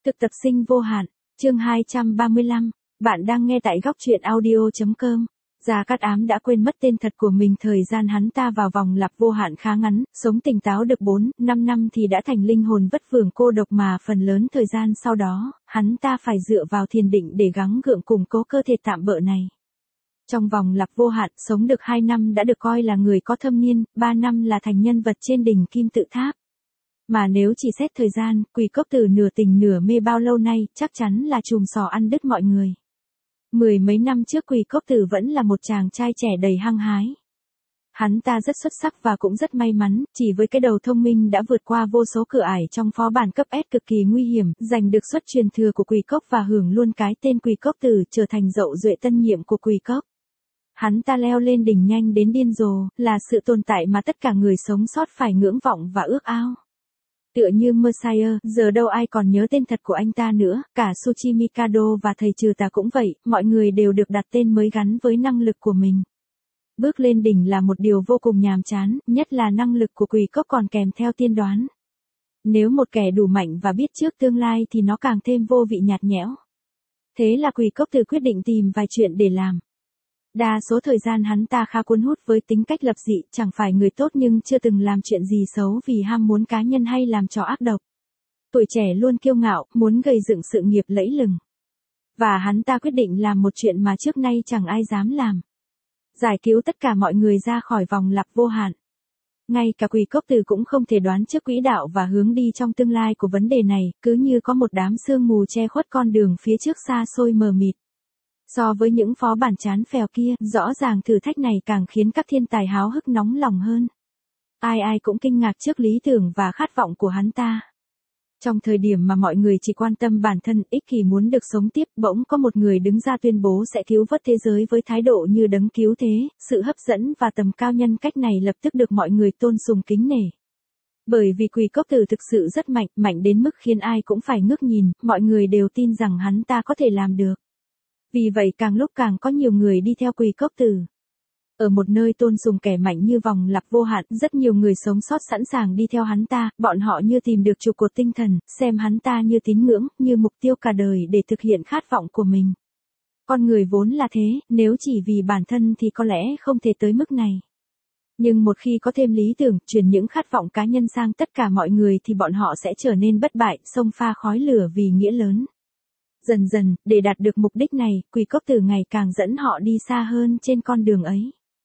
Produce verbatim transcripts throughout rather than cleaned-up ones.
Thực tập sinh vô hạn, chương hai trăm ba mươi lăm, bạn đang nghe tại góc truyện audio.com. Gia Cát Ám đã quên mất tên thật của mình, thời gian hắn ta vào vòng lặp vô hạn khá ngắn, sống tỉnh táo được bốn, năm năm thì đã thành linh hồn vất vưởng cô độc, mà phần lớn thời gian sau đó, hắn ta phải dựa vào thiền định để gắng gượng củng cố cơ thể tạm bợ này. Trong vòng lặp vô hạn, sống được hai năm đã được coi là người có thâm niên, ba năm là thành nhân vật trên đỉnh kim tự tháp. Mà nếu chỉ xét thời gian, Quỳ Cốc Tử nửa tình nửa mê bao lâu nay, chắc chắn là chùm sò ăn đứt mọi người. Mười mấy năm trước Quỳ Cốc Tử vẫn là một chàng trai trẻ đầy hăng hái. Hắn ta rất xuất sắc và cũng rất may mắn, chỉ với cái đầu thông minh đã vượt qua vô số cửa ải trong phó bản cấp S cực kỳ nguy hiểm, giành được suất truyền thừa của Quỳ Cốc và hưởng luôn cái tên Quỳ Cốc Tử, trở thành dậu duệ tân nhiệm của Quỳ Cốc. Hắn ta leo lên đỉnh nhanh đến điên rồ, là sự tồn tại mà tất cả người sống sót phải ngưỡng vọng và ước ao. Tựa như Messiah, giờ đâu ai còn nhớ tên thật của anh ta nữa, cả Suchi Mikado và thầy Trừ Tà cũng vậy, mọi người đều được đặt tên mới gắn với năng lực của mình. Bước lên đỉnh là một điều vô cùng nhàm chán, nhất là năng lực của Quỳ Cốc còn kèm theo tiên đoán. Nếu một kẻ đủ mạnh và biết trước tương lai thì nó càng thêm vô vị nhạt nhẽo. Thế là Quỳ Cốc Tử quyết định tìm vài chuyện để làm. Đa số thời gian hắn ta khá cuốn hút với tính cách lập dị, chẳng phải người tốt nhưng chưa từng làm chuyện gì xấu vì ham muốn cá nhân hay làm trò ác độc. Tuổi trẻ luôn kiêu ngạo, muốn gây dựng sự nghiệp lẫy lừng. Và hắn ta quyết định làm một chuyện mà trước nay chẳng ai dám làm. Giải cứu tất cả mọi người ra khỏi vòng lặp vô hạn. Ngay cả Quỳ Cốc Tử cũng không thể đoán trước quỹ đạo và hướng đi trong tương lai của vấn đề này, cứ như có một đám sương mù che khuất con đường phía trước xa xôi mờ mịt. So với những phó bản chán phèo kia, rõ ràng thử thách này càng khiến các thiên tài háo hức nóng lòng hơn. Ai ai cũng kinh ngạc trước lý tưởng và khát vọng của hắn ta. Trong thời điểm mà mọi người chỉ quan tâm bản thân, ích kỷ muốn được sống tiếp, bỗng có một người đứng ra tuyên bố sẽ cứu vớt thế giới với thái độ như đấng cứu thế, sự hấp dẫn và tầm cao nhân cách này lập tức được mọi người tôn sùng kính nể. Bởi vì Quỳ Cốc Tử thực sự rất mạnh, mạnh đến mức khiến ai cũng phải ngước nhìn, mọi người đều tin rằng hắn ta có thể làm được. Vì vậy càng lúc càng có nhiều người đi theo Quỳ Cốc Tử. Ở một nơi tôn sùng kẻ mạnh như vòng lặp vô hạn, rất nhiều người sống sót sẵn sàng đi theo hắn ta, bọn họ như tìm được trụ cột tinh thần, xem hắn ta như tín ngưỡng, như mục tiêu cả đời để thực hiện khát vọng của mình. Con người vốn là thế, nếu chỉ vì bản thân thì có lẽ không thể tới mức này. Nhưng một khi có thêm lý tưởng, chuyển những khát vọng cá nhân sang tất cả mọi người thì bọn họ sẽ trở nên bất bại, xông pha khói lửa vì nghĩa lớn. Dần dần, để đạt được mục đích này, Quỳ Cốc Tử ngày càng dẫn họ đi xa hơn trên con đường ấy.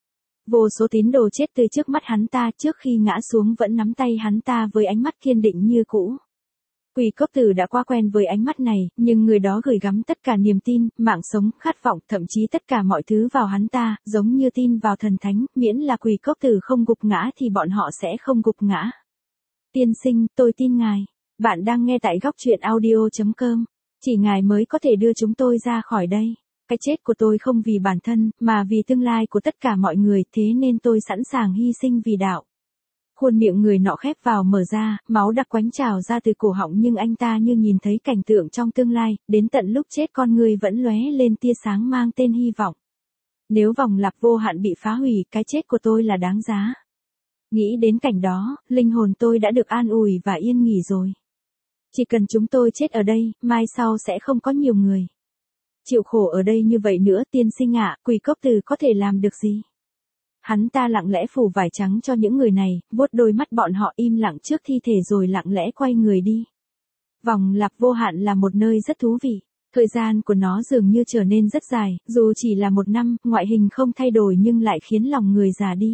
Vô số tín đồ chết từ trước mắt hắn ta, trước khi ngã xuống vẫn nắm tay hắn ta với ánh mắt kiên định như cũ. Quỳ Cốc Tử đã quá quen với ánh mắt này, nhưng người đó gửi gắm tất cả niềm tin, mạng sống, khát vọng, thậm chí tất cả mọi thứ vào hắn ta, giống như tin vào thần thánh, miễn là Quỳ Cốc Tử không gục ngã thì bọn họ sẽ không gục ngã. Tiên sinh, tôi tin ngài. Bạn đang nghe tại góc truyện audio.com. Chỉ ngài mới có thể đưa chúng tôi ra khỏi đây. Cái chết của tôi không vì bản thân, mà vì tương lai của tất cả mọi người, thế nên tôi sẵn sàng hy sinh vì đạo. Khuôn miệng người nọ khép vào mở ra, máu đặc quánh trào ra từ cổ họng, nhưng anh ta như nhìn thấy cảnh tượng trong tương lai, đến tận lúc chết con người vẫn lóe lên tia sáng mang tên hy vọng. Nếu vòng lặp vô hạn bị phá hủy, cái chết của tôi là đáng giá. Nghĩ đến cảnh đó, linh hồn tôi đã được an ủi và yên nghỉ rồi. Chỉ cần chúng tôi chết ở đây, mai sau sẽ không có nhiều người chịu khổ ở đây như vậy nữa. Tiên sinh ạ, Quỳ Cốc Tử có thể làm được gì? Hắn ta lặng lẽ phủ vải trắng cho những người này, vuốt đôi mắt bọn họ im lặng trước thi thể rồi lặng lẽ quay người đi. Vòng lặp vô hạn là một nơi rất thú vị. Thời gian của nó dường như trở nên rất dài, dù chỉ là một năm, ngoại hình không thay đổi nhưng lại khiến lòng người già đi.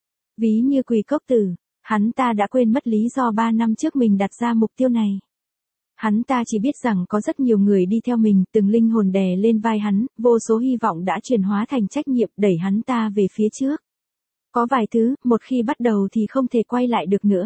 Ví như Quỳ Cốc Tử, hắn ta đã quên mất lý do ba năm trước mình đặt ra mục tiêu này. Hắn ta chỉ biết rằng có rất nhiều người đi theo mình, từng linh hồn đè lên vai hắn, vô số hy vọng đã chuyển hóa thành trách nhiệm đẩy hắn ta về phía trước. Có vài thứ, một khi bắt đầu thì không thể quay lại được nữa.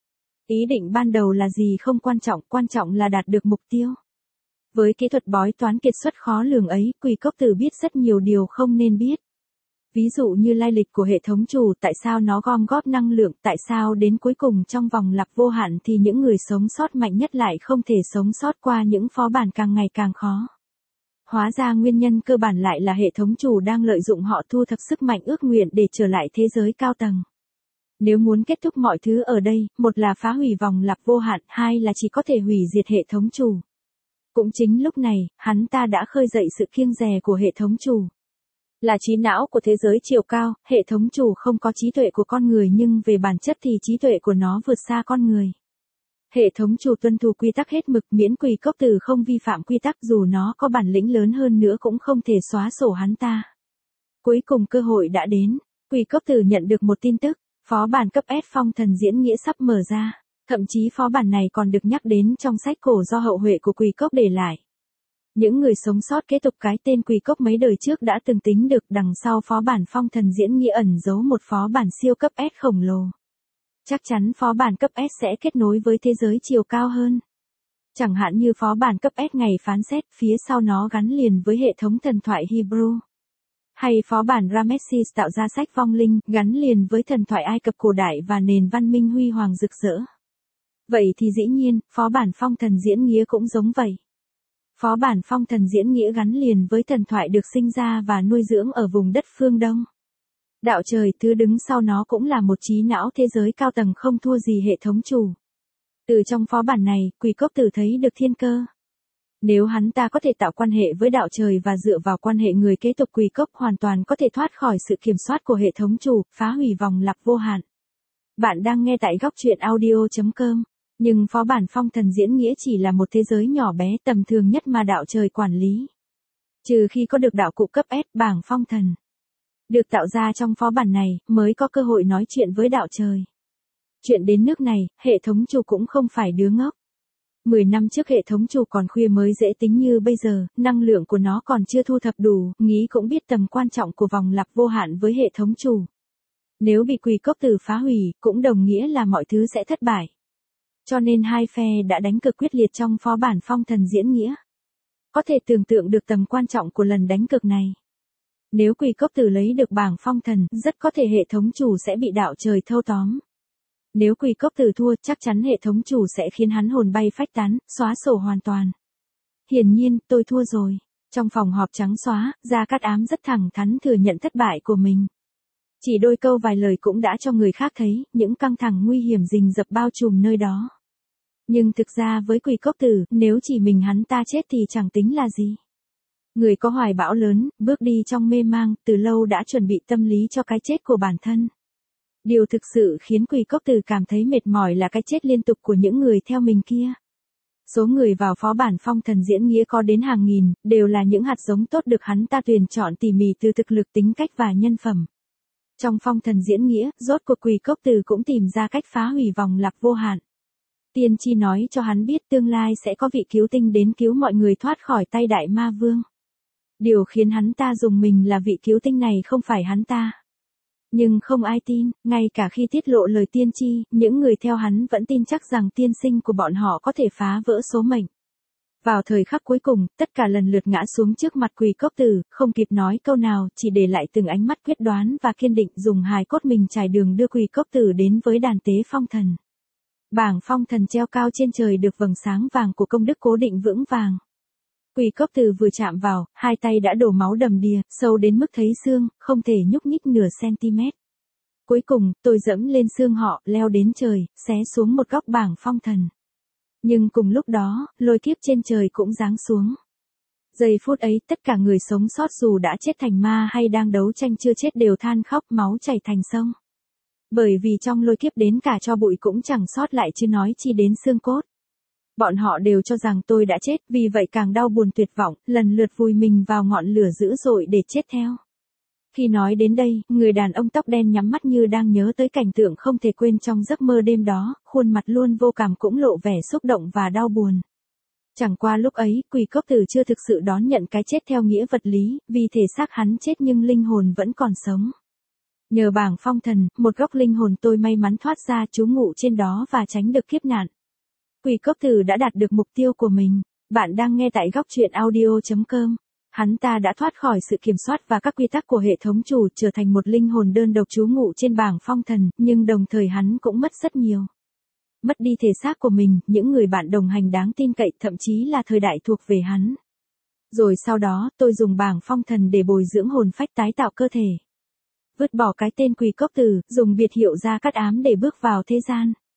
Ý định ban đầu là gì không quan trọng, quan trọng là đạt được mục tiêu. Với kỹ thuật bói toán kiệt xuất khó lường ấy, Quỳ Cốc Tử biết rất nhiều điều không nên biết. Ví dụ như lai lịch của hệ thống chủ, tại sao nó gom góp năng lượng, tại sao đến cuối cùng trong vòng lặp vô hạn thì những người sống sót mạnh nhất lại không thể sống sót qua những phó bản càng ngày càng khó. Hóa ra nguyên nhân cơ bản lại là hệ thống chủ đang lợi dụng họ thu thập sức mạnh ước nguyện để trở lại thế giới cao tầng. Nếu muốn kết thúc mọi thứ ở đây, một là phá hủy vòng lặp vô hạn, hai là chỉ có thể hủy diệt hệ thống chủ. Cũng chính lúc này, hắn ta đã khơi dậy sự kiêng dè của hệ thống chủ. Là trí não của thế giới chiều cao, hệ thống chủ không có trí tuệ của con người nhưng về bản chất thì trí tuệ của nó vượt xa con người. Hệ thống chủ tuân thủ quy tắc hết mực, miễn Quỳ Cốc Tử không vi phạm quy tắc, dù nó có bản lĩnh lớn hơn nữa cũng không thể xóa sổ hắn ta. Cuối cùng cơ hội đã đến, Quỳ Cốc Tử nhận được một tin tức, phó bản cấp S phong thần diễn nghĩa sắp mở ra, thậm chí phó bản này còn được nhắc đến trong sách cổ do hậu huệ của Quỳ Cốc để lại. Những người sống sót kế tục cái tên Quỳ Cốc mấy đời trước đã từng tính được đằng sau phó bản phong thần diễn nghĩa ẩn giấu một phó bản siêu cấp S khổng lồ. Chắc chắn phó bản cấp S sẽ kết nối với thế giới chiều cao hơn. Chẳng hạn như phó bản cấp S ngày phán xét, phía sau nó gắn liền với hệ thống thần thoại Hebrew. Hay phó bản Ramesses tạo ra sách vong linh, gắn liền với thần thoại Ai Cập cổ đại và nền văn minh huy hoàng rực rỡ. Vậy thì dĩ nhiên, phó bản phong thần diễn nghĩa cũng giống vậy. Phó bản phong thần diễn nghĩa gắn liền với thần thoại được sinh ra và nuôi dưỡng ở vùng đất phương Đông. Đạo trời thứ đứng sau nó cũng là một trí não thế giới cao tầng không thua gì hệ thống chủ. Từ trong phó bản này, Quỳ Cốc Tử thấy được thiên cơ. Nếu hắn ta có thể tạo quan hệ với đạo trời và dựa vào quan hệ người kế tục Quỳ Cốc hoàn toàn có thể thoát khỏi sự kiểm soát của hệ thống chủ, phá hủy vòng lặp vô hạn. Bạn đang nghe tại góc truyện audio chấm com. Nhưng phó bản phong thần diễn nghĩa chỉ là một thế giới nhỏ bé tầm thường nhất mà đạo trời quản lý. Trừ khi có được đạo cụ cấp S bảng phong thần được tạo ra trong phó bản này, mới có cơ hội nói chuyện với đạo trời. Chuyện đến nước này, hệ thống chủ cũng không phải đứa ngốc. Mười năm trước hệ thống chủ còn khuya mới dễ tính như bây giờ, năng lượng của nó còn chưa thu thập đủ, nghĩ cũng biết tầm quan trọng của vòng lặp vô hạn với hệ thống chủ. Nếu bị Quỳ Cốc Tử phá hủy, cũng đồng nghĩa là mọi thứ sẽ thất bại. Cho nên hai phe đã đánh cực quyết liệt trong phó bản phong thần diễn nghĩa. Có thể tưởng tượng được tầm quan trọng của lần đánh cực này. Nếu Quỳ Cốc Tử lấy được bảng phong thần, rất có thể hệ thống chủ sẽ bị đạo trời thâu tóm. Nếu Quỳ Cốc Tử thua, chắc chắn hệ thống chủ sẽ khiến hắn hồn bay phách tán, xóa sổ hoàn toàn. Hiển nhiên, tôi thua rồi. Trong phòng họp trắng xóa, Gia Cát Ám rất thẳng thắn thừa nhận thất bại của mình. Chỉ đôi câu vài lời cũng đã cho người khác thấy, những căng thẳng nguy hiểm rình rập bao trùm nơi đó. Nhưng thực ra với Quỳ Cốc Tử, nếu chỉ mình hắn ta chết thì chẳng tính là gì. Người có hoài bão lớn, bước đi trong mê mang, từ lâu đã chuẩn bị tâm lý cho cái chết của bản thân. Điều thực sự khiến Quỳ Cốc Tử cảm thấy mệt mỏi là cái chết liên tục của những người theo mình kia. Số người vào phó bản phong thần diễn nghĩa có đến hàng nghìn, đều là những hạt giống tốt được hắn ta tuyển chọn tỉ mỉ từ thực lực, tính cách và nhân phẩm. Trong phong thần diễn nghĩa, rốt cuộc Quỳ Cốc Tử cũng tìm ra cách phá hủy vòng lặp vô hạn. Tiên tri nói cho hắn biết tương lai sẽ có vị cứu tinh đến cứu mọi người thoát khỏi tay đại ma vương. Điều khiến hắn ta dùng mình là vị cứu tinh này không phải hắn ta. Nhưng không ai tin, ngay cả khi tiết lộ lời tiên tri, những người theo hắn vẫn tin chắc rằng tiên sinh của bọn họ có thể phá vỡ số mệnh. Vào thời khắc cuối cùng, tất cả lần lượt ngã xuống trước mặt Quỳ Cốc Tử, không kịp nói câu nào, chỉ để lại từng ánh mắt quyết đoán và kiên định, dùng hài cốt mình trải đường đưa Quỳ Cốc Tử đến với đàn tế phong thần. Bảng phong thần treo cao trên trời được vầng sáng vàng của công đức cố định vững vàng. Quỳ Cốc Tử vừa chạm vào, hai tay đã đổ máu đầm đìa, sâu đến mức thấy xương, không thể nhúc nhích nửa cm. Cuối cùng, tôi dẫm lên xương họ, leo đến trời, xé xuống một góc bảng phong thần. Nhưng cùng lúc đó, lôi kiếp trên trời cũng giáng xuống. Giây phút ấy, tất cả người sống sót dù đã chết thành ma hay đang đấu tranh chưa chết đều than khóc, máu chảy thành sông. Bởi vì trong lôi kiếp đến cả tro bụi cũng chẳng sót lại chứ nói chi đến xương cốt. Bọn họ đều cho rằng tôi đã chết, vì vậy càng đau buồn tuyệt vọng, lần lượt vùi mình vào ngọn lửa dữ dội để chết theo. Khi nói đến đây, người đàn ông tóc đen nhắm mắt như đang nhớ tới cảnh tượng không thể quên trong giấc mơ đêm đó, khuôn mặt luôn vô cảm cũng lộ vẻ xúc động và đau buồn. Chẳng qua lúc ấy, Quỳ Cốc Tử chưa thực sự đón nhận cái chết theo nghĩa vật lý, vì thể xác hắn chết nhưng linh hồn vẫn còn sống. Nhờ bảng phong thần, một góc linh hồn tôi may mắn thoát ra trú ngụ trên đó và tránh được kiếp nạn. Quỳ Cốc Tử đã đạt được mục tiêu của mình. Bạn đang nghe tại góc truyện audio chấm com. Hắn ta đã thoát khỏi sự kiểm soát và các quy tắc của hệ thống chủ, trở thành một linh hồn đơn độc trú ngụ trên bảng phong thần, nhưng đồng thời hắn cũng mất rất nhiều. Mất đi thể xác của mình, những người bạn đồng hành đáng tin cậy, thậm chí là thời đại thuộc về hắn. Rồi sau đó, tôi dùng bảng phong thần để bồi dưỡng hồn phách tái tạo cơ thể. Vứt bỏ cái tên Quỳ Cốc Tử, dùng biệt hiệu Gia Cát Ám để bước vào thế gian.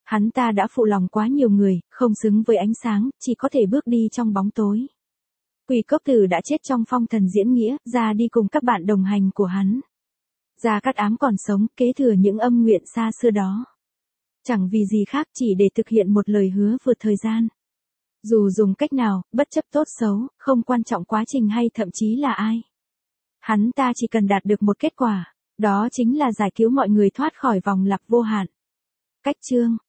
Hắn ta đã phụ lòng quá nhiều người, không xứng với ánh sáng, chỉ có thể bước đi trong bóng tối. Quỷ Cốc Tử đã chết trong phong thần diễn nghĩa, ra đi cùng các bạn đồng hành của hắn. Gia Cát Ám còn sống, kế thừa những âm nguyện xa xưa đó. Chẳng vì gì khác, chỉ để thực hiện một lời hứa vượt thời gian. Dù dùng cách nào, bất chấp tốt xấu, không quan trọng quá trình hay thậm chí là ai. Hắn ta chỉ cần đạt được một kết quả, đó chính là giải cứu mọi người thoát khỏi vòng lặp vô hạn. Cách chương